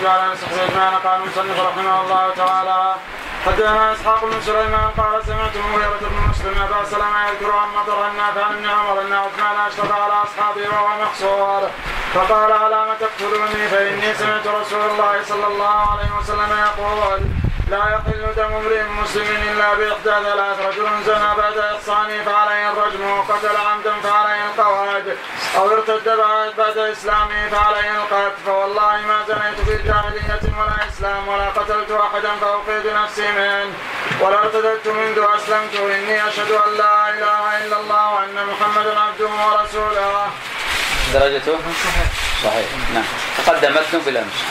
قال سحيتنا قال المصنف رحمه الله تعالى حدثنا اسحاق بن سليمان قال سمعت مغيرة بن مسلم ابا سلمة يذكر عن مطر النافع عن عمر ان عثمان اشتد على اصحابه وهو محصور فقال على ما تقتلوني فاني سمعت رسول الله صلى الله عليه وسلم يقول لا يحل دم امرئ مسلم الا باحدى ثلاث رجل زنى بعد احصانه فعليه الرجم وقتل عمدا فعليه القواد او ارتد بعد اسلامه فعليه القتل فوالله ما زنيت في جاهلية ولا اسلام ولا قتلت احدا فاوقيت نفسي منه ولا ارتدت منذ اسلمت اني اشهد ان لا اله الا الله وان محمدا عبده ورسوله. درجته صحيح. نعم تقدم متنه بالامس.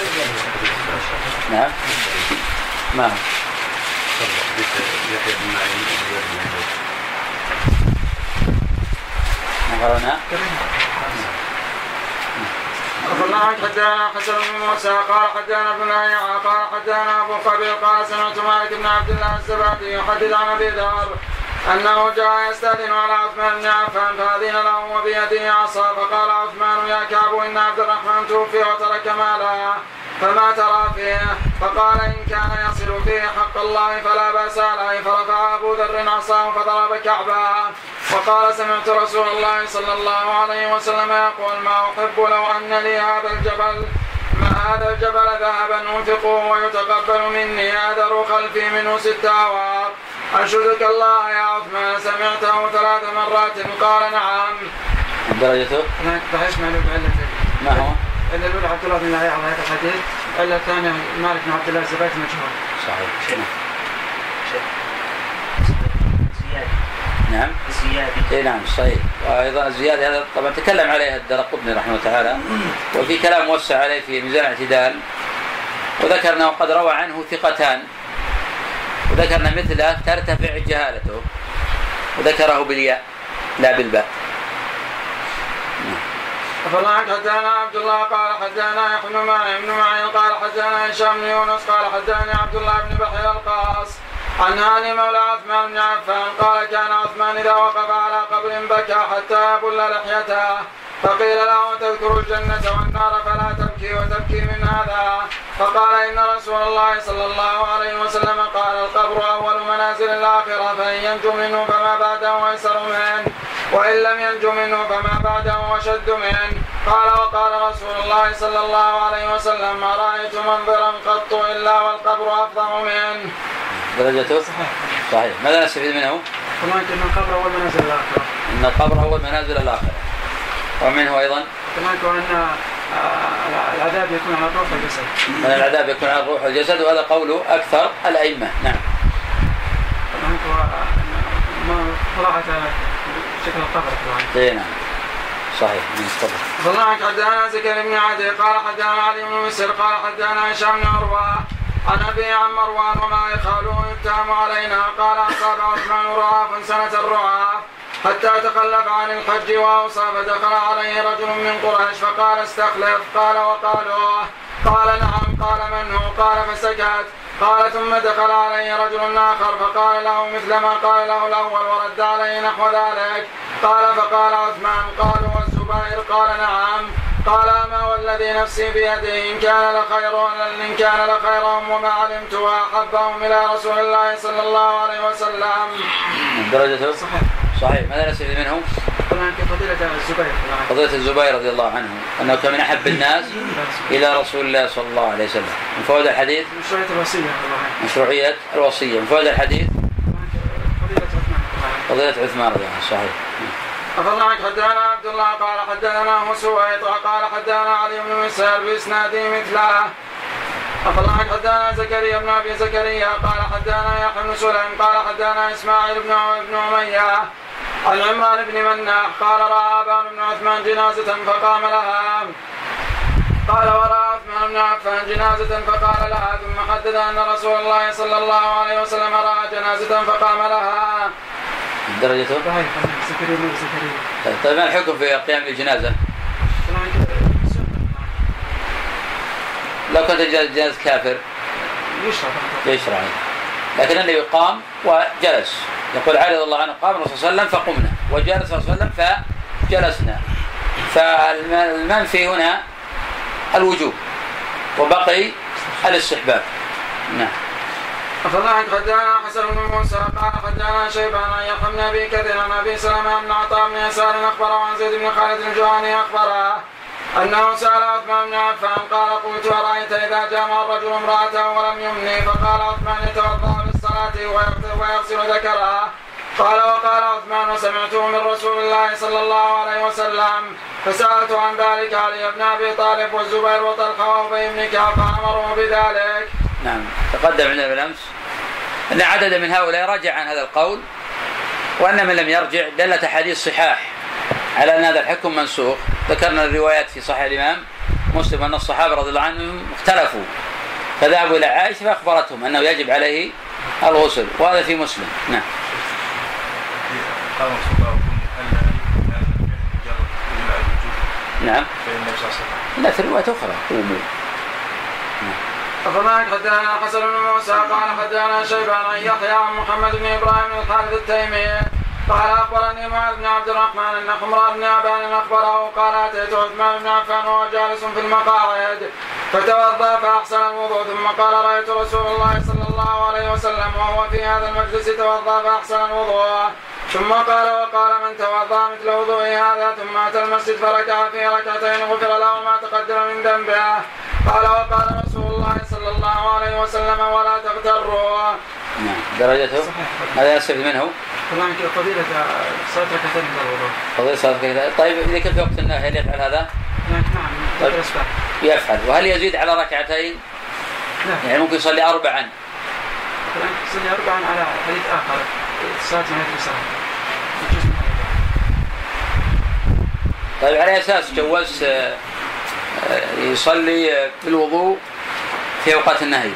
نعم ما هو قرأنا أخبرنا حدثنا حسن بن موسى قال حدثنا ابن لهيعة قال حدثنا أبو قبيل قال سمعت مالك بن عبد الله الزبادي يحدث عن أبي ذر أنه جاء يستأذن على عثمان بن عفان فأذن له وبيده عصا فقال عثمان يا كعب إن عبد الرحمن توفي وترك مالا فما ترى فيه؟ فقال إن كان يصل فيه حق الله فلا بأس عليه. فرفع أبو ذر عصاه فضرب كعبا وقال سمعت رسول الله صلى الله عليه وسلم يقول ما أحب لو أن لي هذا الجبل ذهبا أنفقه ويتقبل مني أدر خلفي منه 6 أواق أشهدك الله يا عثمان سمعته 3 مرات قال نعم. درجته فحش معلوم بعلته ما هو؟ إلا الأولى عبد الله بن لهيعة على هذا الحديث إلا الثاني مالك بن عبد الله الزبادي مجهول. صحيح. نعم الزيادة. نعم صحيح. وأيضا الزيادة هذا طبعا تكلم عليها الدرقطني رحمه الله تعالى وفي كلام موسع عليه في ميزان الاعتدال وذكرنا وقد روى عنه ثقتان وذكرنا مثله ترتفع جهالته وذكره بالياء لا بالباء. فالله حدثنا عبد الله قال حدثنا يحيى بن معين قال حدثنا هشام بن يونس قال حدثني عبد الله بن بحير القاص عن هاني مولى عثمان بن عفان قال كان عثمان إذا وقف على قبر بكى حتى يبل لحيته فقيل له تذكر الجنة والنار فلا تبكي وتبكي من هذا فقال إن رسول الله صلى الله عليه وسلم قال القبر أول منازل الآخرة فإن ينجو منه فما بعده أيسر منه وإن لم ينجو منه فما بعده أشد منه. قال وقال رسول الله صلى الله عليه وسلم ما رأيت منظرا قط إلا والقبر أفضل منه. درجته صحيح. ماذا نستفيد منه؟ كمان أن القبر أول منازل الآخرة. إن القبر أول منازل الآخرة. ومنه أيضا كمان أن العذاب يكون على الروح والجسد. من العذاب يكون على الروح والجسد وهذا قول أكثر الأئمة. نعم. كمان ما طلعت شكل القبر طبعا. نعم. صحيح من الصبر. فالله حدثنا زكريا بن عدي قال حدثنا علي بن مسر قال حدثنا هشام بن عروة عن أبي عن مروان وما يخالون يتهم علينا قال أصاب عثمان رعاف سنة الرعاف حتى تخلف عن الحج وأوصى فدخل عليه رجل من قريش فقال استخلف قال وقالوا قال نعم قال من هو قال فسكت قال ثم دخل عليه رجل آخر فقال له مثل ما قال له الأول ورد عليه نحو ذلك قال فقال عثمان قالوا والزبير قال نعم قال ما والذي نفسي بيده إن كان لخيرهم وما علمت وأحبهم إلى رسول الله صلى الله عليه وسلم. درجته صحيح. ماذا نستفيد منه؟ فضيلة الزبير رضي الله عنه أنه كان من أحب الناس إلى رسول الله صلى الله عليه وسلم. من فوائد الحديث مشروعية الوصية. من فوائد الحديث فضيلة عثمان رضي الله عنه. صحيح. أفضل حدثنا عبد الله قال حدثنا سويط قال حدثنا علي بن مسهر بإسناده مثله. أفضل حدثنا زكريا بن أبي زكريا قال حدثنا يحيى بن سليم قال حدثنا إسماعيل بن أمية عن عمران بن مناح قال رأى أبان بن عثمان جنازة فقام لها قال ورأى عثمان بن عفان جنازة فقال لها ثم حدث أن رسول الله صلى الله عليه وسلم رأى جنازة فقام لها. درجته طيب ما الحكم في قيام الجنازة؟ لو كانت جنازة كافر يشرع لكن النبي قام وجلس يقول علي رضي الله عنه قام الرسول صلى الله عليه وسلم فقمنا وجلس الرسول صلى الله عليه وسلم فجلسنا. فالمنفي هنا الوجوب وبقي الاستحباب. نعم. أخبرنا حدثنا حسن بن موسى قال حدثنا شيبان عن يحيى بن أبي كثير عن أبي سلمة بن عطاء بن يسار أخبره عن زيد بن خالد الجهني أخبره أنه سأل عثمان بن عفان قال قلت أرأيت إذا جامع الرجل امرأته ولم يمني فقال عثمان يتوضأ للصلاة ويغسل ذكرها. قال وقال عثمان وسمعته من رسول الله صلى الله عليه وسلم فسألت عن ذلك علي بن أبي طالب والزبير وطلحة وأبي بن كعب فأمروا بذلك. نعم. تقدم عندنا بالأمس أن عدد من هؤلاء رجع عن هذا القول، وأن من لم يرجع دلت حديث صحاح على أن هذا الحكم منسوخ. ذكرنا الروايات في صحيح الإمام مسلم أن الصحابة رضي الله عنهم اختلفوا فذهبوا إلى عائشة فأخبرتهم أنه يجب عليه الغسل، وهذا في مسلم. نعم. نعم. لا في رواية أخرى. أخبرنا حدثنا حسن بن موسى قال حدثنا شيبان عن يحيى عن محمد بن إبراهيم الحارث التيمي قال أخبرني معاذ بن عبد الرحمن أن حمران بن أبان أخبره قال أتيت عثمان بن عفان وهو جالس في المقاعد فتوضأ فأحسن الوضوء ثم قال رأيت رسول الله صلى الله عليه وسلم وهو في هذا المجلس توضأ فأحسن الوضوء ثم قال وقال من توضأ مثل وضوء هذا ثم أتى المسجد فركع في ركعتين غفر له ما تقدم من ذنبه. قال وقال رسول الله صلى الله عليه وسلم ولا تغتروا. نعم. درجته هذا يستفيد منه طبعا فضيلة صلاة ركعتين من الوضوء. فضيلة صلاة ركعتين. طيب إذا كان في وقت النهي هل يفعل هذا؟ نعم. طيب. يفعل. وهل يزيد على ركعتين؟ نعم. يعني ممكن يصلي 4. يصلي 4 على حديث آخر صلاة من الصلاة. طيب على أساس جوز يصلي بالوضوء في أوقات النهي.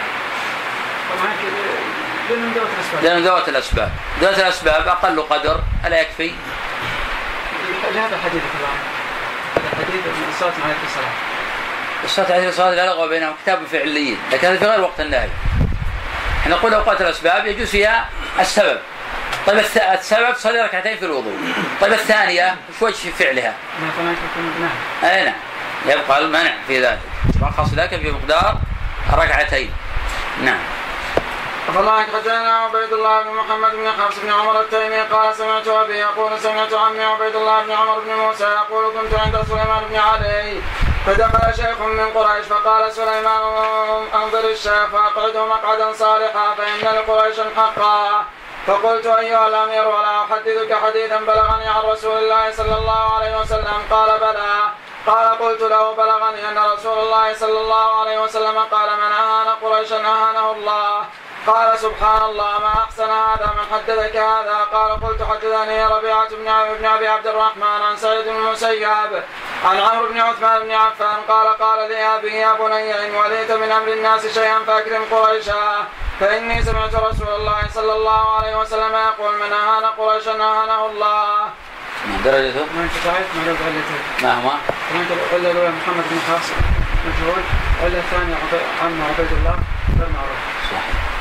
لأن ذوات الأسباب. ذوات الأسباب أقل قدر ألا يكفي؟ هذا الحديث طبعا. الحديث الصلاة مع الصلاة. الصلاة عليه الصلاة لا لغو بينهم كتاب فعليين، لكن هذا في غير وقت النهي. احنا نقول أوقات الأسباب يجوز فيها السبب. طيب السبب صلي ركعتين في الوضوء. طيب الثانية وش في فعلها؟ أي نعم. يبقى المنع في ذلك. رخص لك في مقدار ركعتين. نعم. فالله حدثنا عبيد الله بن محمد بن حفص بن عمر التيمي قال سمعت أبي يقول سمعت عمي عبيد الله بن عمر بن موسى يقول كنت عند سليمان بن علي فدخل شيخ من قريش فقال سليمان انظر الشيخ فأقعده مقعدا صالحا فإن لقريش حقا. فقلت أيها الأمير ولا أحدثك حديثا بلغني عن رسول الله صلى الله عليه وسلم قال بلى. قال قلت له بلغني أن رسول الله صلى الله عليه وسلم قال من أهان قريشا أهانه الله. قال سبحان الله ما أحسن هذا من حدثك هذا. قال قلت حدثني ربيعة بن أبي عبد الرحمن عن سعيد بن المسيب عن عمرو بن عثمان بن عفان قال لي أبي يا بني إن وليت من أمر الناس شيئا فأكرم قريشا فإني سمعت رسول الله صلى الله عليه وسلم يقول من أهان قريشا أهانه الله. درجته؟ ما هو؟ قل الأولى محمد بن حفص مجهول، قل الثاني عم عبيد الله غير معروف. صحيح.